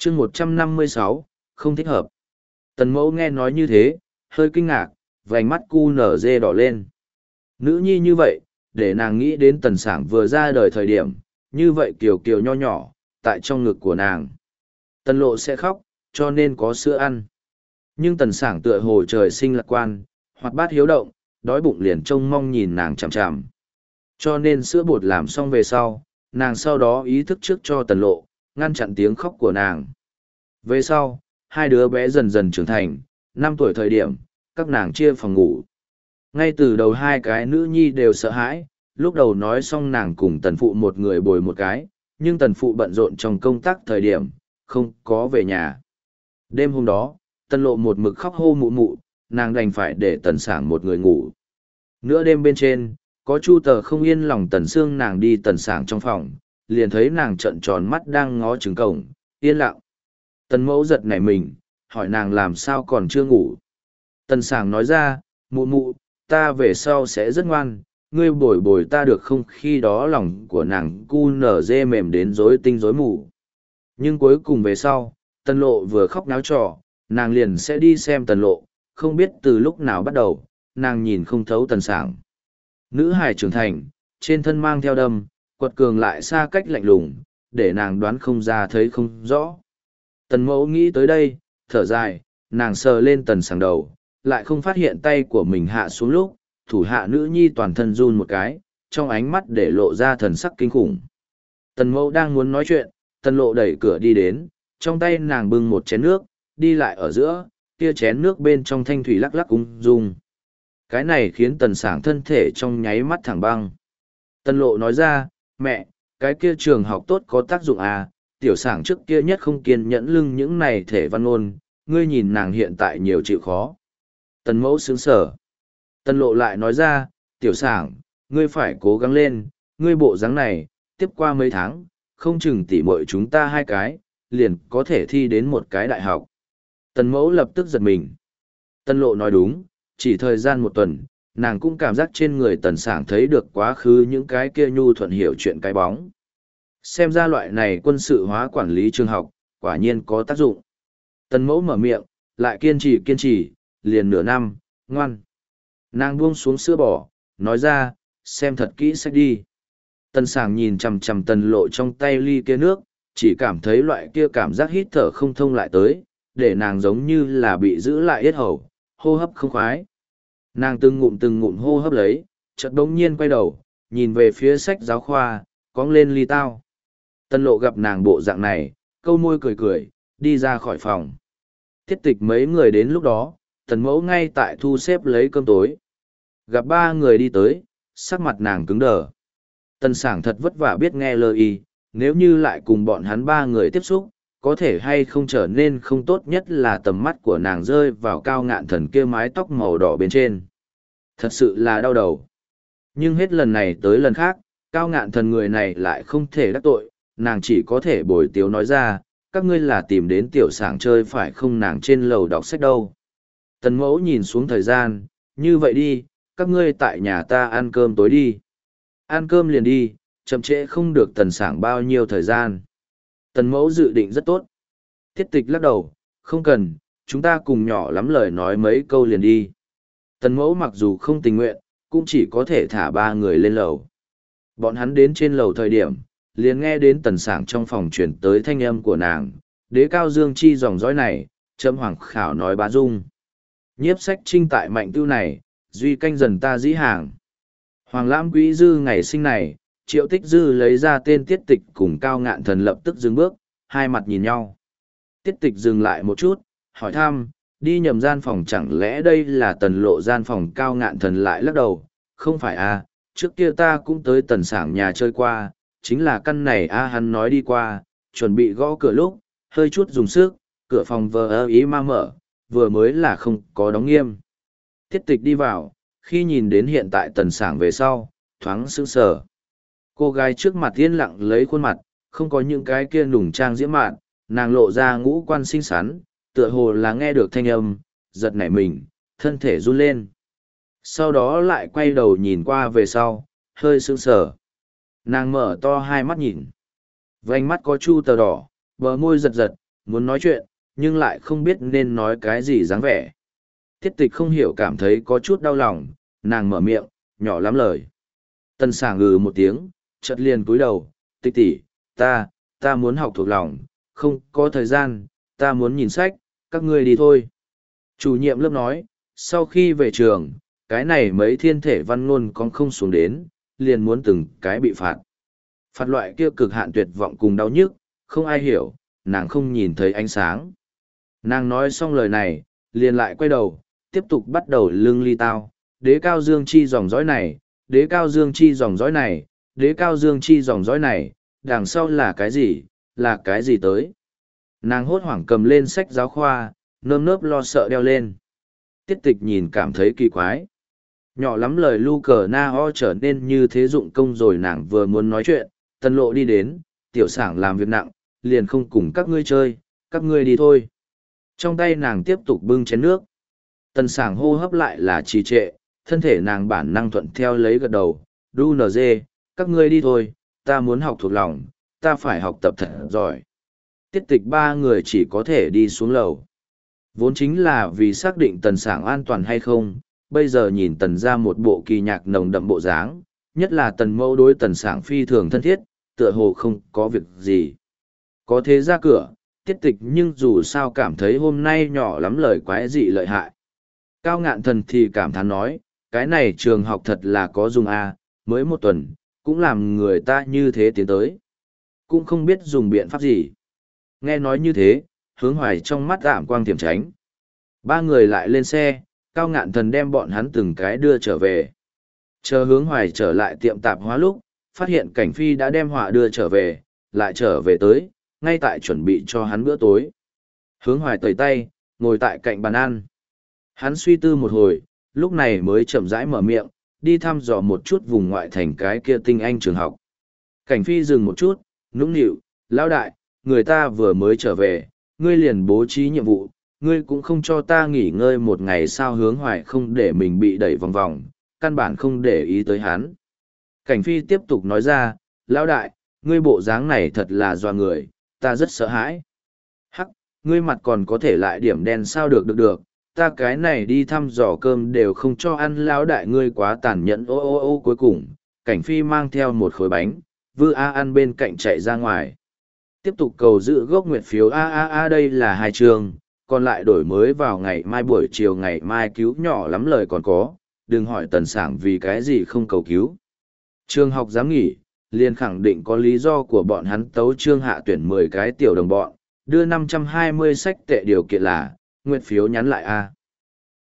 chương 156, không thích hợp. Tần mẫu nghe nói như thế, hơi kinh ngạc, vành mắt cu nở dê đỏ lên. Nữ nhi như vậy, để nàng nghĩ đến tần sảng vừa ra đời thời điểm, như vậy kiều kiều nho nhỏ, tại trong ngực của nàng. Tần lộ sẽ khóc, cho nên có sữa ăn. Nhưng tần sảng tựa hồ trời sinh lạc quan, hoạt bát hiếu động, đói bụng liền trông mong nhìn nàng chằm chằm. Cho nên sữa bột làm xong về sau, nàng sau đó ý thức trước cho tần lộ, ngăn chặn tiếng khóc của nàng. Về sau, hai đứa bé dần dần trưởng thành, 5 tuổi thời điểm, các nàng chia phòng ngủ. Ngay từ đầu hai cái nữ nhi đều sợ hãi, lúc đầu nói xong nàng cùng tần phụ một người bồi một cái, nhưng tần phụ bận rộn trong công tác thời điểm, không có về nhà. Đêm hôm đó, tần lộ một mực khóc hô mụ mụ, nàng đành phải để tần sảng một người ngủ. Nửa đêm bên trên, có chu tờ không yên lòng tần xương nàng đi tần sảng trong phòng, liền thấy nàng trợn tròn mắt đang ngó trứng cổng, yên lặng. Tần mẫu giật nảy mình, hỏi nàng làm sao còn chưa ngủ. Tần sảng nói ra, mụ mụ, ta về sau sẽ rất ngoan, ngươi bồi bồi ta được không? Khi đó lòng của nàng cu nở dê mềm đến rối tinh rối mù. Nhưng cuối cùng về sau, tần lộ vừa khóc náo trò, nàng liền sẽ đi xem tần lộ, không biết từ lúc nào bắt đầu, nàng nhìn không thấu tần sảng. Nữ hài trưởng thành, trên thân mang theo đâm, quật cường lại xa cách lạnh lùng, để nàng đoán không ra thấy không rõ. Tần mẫu nghĩ tới đây, thở dài, nàng sờ lên tần sảng đầu, lại không phát hiện tay của mình hạ xuống lúc, thủ hạ nữ nhi toàn thân run một cái, trong ánh mắt để lộ ra thần sắc kinh khủng. Tần mẫu đang muốn nói chuyện, tần lộ đẩy cửa đi đến, trong tay nàng bưng một chén nước, đi lại ở giữa, kia chén nước bên trong thanh thủy lắc lắc ung dung. Cái này khiến tần sảng thân thể trong nháy mắt thẳng băng. Tần lộ nói ra, mẹ, cái kia trường học tốt có tác dụng à, tiểu sảng trước kia nhất không kiên nhẫn lưng những này thể văn ngôn, ngươi nhìn nàng hiện tại nhiều chịu khó. Tần mẫu sướng sở. Tần lộ lại nói ra, tiểu sảng, ngươi phải cố gắng lên, ngươi bộ dáng này, tiếp qua mấy tháng, không chừng tỉ muội chúng ta hai cái, liền có thể thi đến một cái đại học. Tần mẫu lập tức giật mình. Tần lộ nói đúng, chỉ thời gian 1 tuần, nàng cũng cảm giác trên người tần sảng thấy được quá khứ những cái kia nhu thuận hiểu chuyện cái bóng. Xem ra loại này quân sự hóa quản lý trường học, quả nhiên có tác dụng. Tần mẫu mở miệng, lại kiên trì, liền nửa năm, ngoan. Nàng buông xuống sữa bò, nói ra, xem thật kỹ sách đi. Tần sảng nhìn chằm chằm tần lộ trong tay ly kia nước, chỉ cảm thấy loại kia cảm giác hít thở không thông lại tới, để nàng giống như là bị giữ lại yết hầu, hô hấp không khoái. Nàng từng ngụm hô hấp lấy, chợt bỗng nhiên quay đầu, nhìn về phía sách giáo khoa, cong lên ly tao. Tần lộ gặp nàng bộ dạng này, câu môi cười, đi ra khỏi phòng. Thiết tịch mấy người đến lúc đó, tần mẫu ngay tại thu xếp lấy cơm tối. Gặp 3 người đi tới, sắc mặt nàng cứng đờ. Tần sảng thật vất vả biết nghe lời, nếu như lại cùng bọn hắn 3 người tiếp xúc, có thể hay không trở nên không tốt, nhất là tầm mắt của nàng rơi vào Cao Ngạn Thần kia mái tóc màu đỏ bên trên. Thật sự là đau đầu. Nhưng hết lần này tới lần khác, Cao Ngạn Thần người này lại không thể đắc tội, nàng chỉ có thể bồi tiếu nói ra, các ngươi là tìm đến tiểu sảng chơi phải không, nàng trên lầu đọc sách đâu. Tần mẫu nhìn xuống thời gian, như vậy đi, các ngươi tại nhà ta ăn cơm tối đi. Ăn cơm liền đi, chậm trễ không được tần sảng bao nhiêu thời gian. Tần mẫu dự định rất tốt. Thiết tịch lắc đầu, không cần, chúng ta cùng nhỏ lắm lời nói mấy câu liền đi. Tần mẫu mặc dù không tình nguyện, cũng chỉ có thể thả 3 người lên lầu. Bọn hắn đến trên lầu thời điểm, liền nghe đến tần sảng trong phòng chuyển tới thanh âm của nàng, đế cao dương chi dòng dõi này, châm hoàng khảo nói bá dung. Nhiếp sách trinh tại mạnh tư này, duy canh dần ta dĩ hàng. Hoàng lãm quý dư ngày sinh này, Triệu Tích Dư lấy ra tên Tiết Tịch cùng Cao Ngạn Thần lập tức dừng bước, hai mặt nhìn nhau. Tiết Tịch dừng lại một chút, hỏi thăm, đi nhầm gian phòng chẳng lẽ đây là tần lộ gian phòng? Cao Ngạn Thần lại lắc đầu, không phải à, trước kia ta cũng tới tần sảng nhà chơi qua, chính là căn này a. Hắn nói đi qua, chuẩn bị gõ cửa lúc, hơi chút dùng sức, cửa phòng vờ ý ma mở, vừa mới là không có đóng nghiêm. Tiết Tịch đi vào, khi nhìn đến hiện tại tần sảng về sau, thoáng sững sờ. Cô gái trước mặt yên lặng lấy khuôn mặt, không có những cái kia nùng trang diễm mạn, nàng lộ ra ngũ quan xinh xắn, tựa hồ là nghe được thanh âm, giật nảy mình, thân thể run lên. Sau đó lại quay đầu nhìn qua về sau, hơi sững sờ. Nàng mở to hai mắt nhìn. Vành mắt có chu tờ đỏ, bờ môi giật giật, muốn nói chuyện, nhưng lại không biết nên nói cái gì dáng vẻ. Tiết tịch không hiểu cảm thấy có chút đau lòng, nàng mở miệng, nhỏ lắm lời. Tần Sảng ngừ một tiếng, chợt liền cúi đầu, tịch tỷ, ta muốn học thuộc lòng, không có thời gian, ta muốn nhìn sách, các ngươi đi thôi. Chủ nhiệm lớp nói, sau khi về trường, cái này mấy thiên thể văn ngôn con không xuống đến, liền muốn từng cái bị phạt. Phạt loại kia cực hạn tuyệt vọng cùng đau nhức, không ai hiểu, nàng không nhìn thấy ánh sáng. Nàng nói xong lời này, liền lại quay đầu, tiếp tục bắt đầu lưng ly tao, đế cao dương chi dòng dõi này, đế cao dương chi dòng dõi này, đế cao dương chi dòng dõi này, đằng sau là cái gì tới. Nàng hốt hoảng cầm lên sách giáo khoa, nơm nớp lo sợ đeo lên. Tiết tịch nhìn cảm thấy kỳ quái. Nhỏ lắm lời lu cờ na ho trở nên như thế dụng công rồi nàng vừa muốn nói chuyện, Tần Lộ đi đến, tiểu Sảng làm việc nặng, liền không cùng các ngươi chơi, các ngươi đi thôi. Trong tay nàng tiếp tục bưng chén nước. Tần Sảng hô hấp lại là trì trệ, thân thể nàng bản năng thuận theo lấy gật đầu, đu nờ dê, các ngươi đi thôi, ta muốn học thuộc lòng, ta phải học tập thật giỏi. Tiết tịch ba người chỉ có thể đi xuống lầu. Vốn chính là vì xác định Tần Sảng an toàn hay không, bây giờ nhìn Tần ra một bộ kỳ nhạc nồng đậm bộ dáng, nhất là Tần mẫu đối Tần Sảng phi thường thân thiết, tựa hồ không có việc gì. Có thế ra cửa, tiết tịch nhưng dù sao cảm thấy hôm nay nhỏ lắm lời quái dị lợi hại. Cao Ngạn Thần thì cảm thán nói, cái này trường học thật là có dùng a, mới một tuần, cũng làm người ta như thế tiến tới. Cũng không biết dùng biện pháp gì. Nghe nói như thế, Hướng Hoài trong mắt ảm quang tiềm tránh. Ba người lại lên xe, Cao Ngạn Thần đem bọn hắn từng cái đưa trở về. Chờ Hướng Hoài trở lại tiệm tạp hóa lúc, phát hiện Cảnh Phi đã đem họa đưa trở về, lại trở về tới, ngay tại chuẩn bị cho hắn bữa tối. Hướng Hoài tẩy tay, ngồi tại cạnh bàn ăn. Hắn suy tư một hồi, lúc này mới chậm rãi mở miệng, đi thăm dò một chút vùng ngoại thành cái kia tinh anh trường học. Cảnh Phi dừng một chút, nũng nịu, lão đại, người ta vừa mới trở về, ngươi liền bố trí nhiệm vụ, ngươi cũng không cho ta nghỉ ngơi một ngày sao. Hướng Hoài không để mình bị đẩy vòng vòng, căn bản không để ý tới hắn. Cảnh Phi tiếp tục nói ra, lão đại, ngươi bộ dáng này thật là doa người, ta rất sợ hãi. Hắc, ngươi mặt còn có thể lại điểm đen sao được, ta cái này đi thăm dò cơm đều không cho ăn. Lão đại ngươi quá tàn nhẫn. Ô cuối cùng, Cảnh Phi mang theo một khối bánh, vư ăn bên cạnh chạy ra ngoài. Tiếp tục cầu giữ gốc nguyện phiếu đây là 2 trường, còn lại đổi mới vào ngày mai buổi chiều, ngày mai cứu nhỏ lắm lời còn có, đừng hỏi Tần Sảng vì cái gì không cầu cứu. Trường học dám nghỉ, liền khẳng định có lý do của bọn hắn. Tấu chương hạ tuyển 10 cái tiểu đồng bọn, đưa 520 sách tệ, điều kiện là nguyện phiếu nhắn lại